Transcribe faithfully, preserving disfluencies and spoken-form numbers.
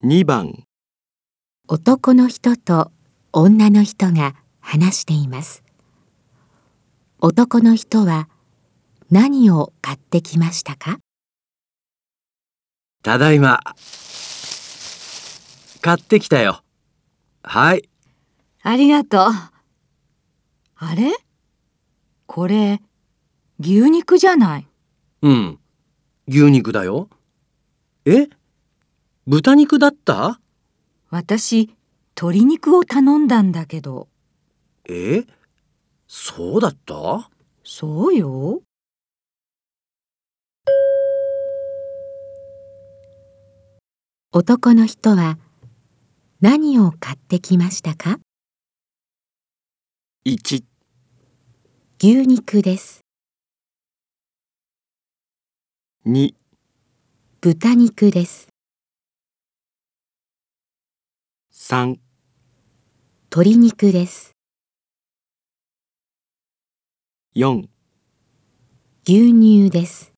にばん、 男の人と女の人が話しています。男の人は何を買ってきましたか？ ただいま。買ってきたよ。はい。 ありがとう。あれ？これ、牛肉じゃない。 うん、牛肉だよ。え？豚肉だった？ 私、鶏肉を頼んだんだけど。 え？そうだった？ そうよ。 男の人は何を買ってきましたか？ いち、 牛肉です。 に、 豚肉です。 さん、 鶏肉です。 よん、 牛乳です。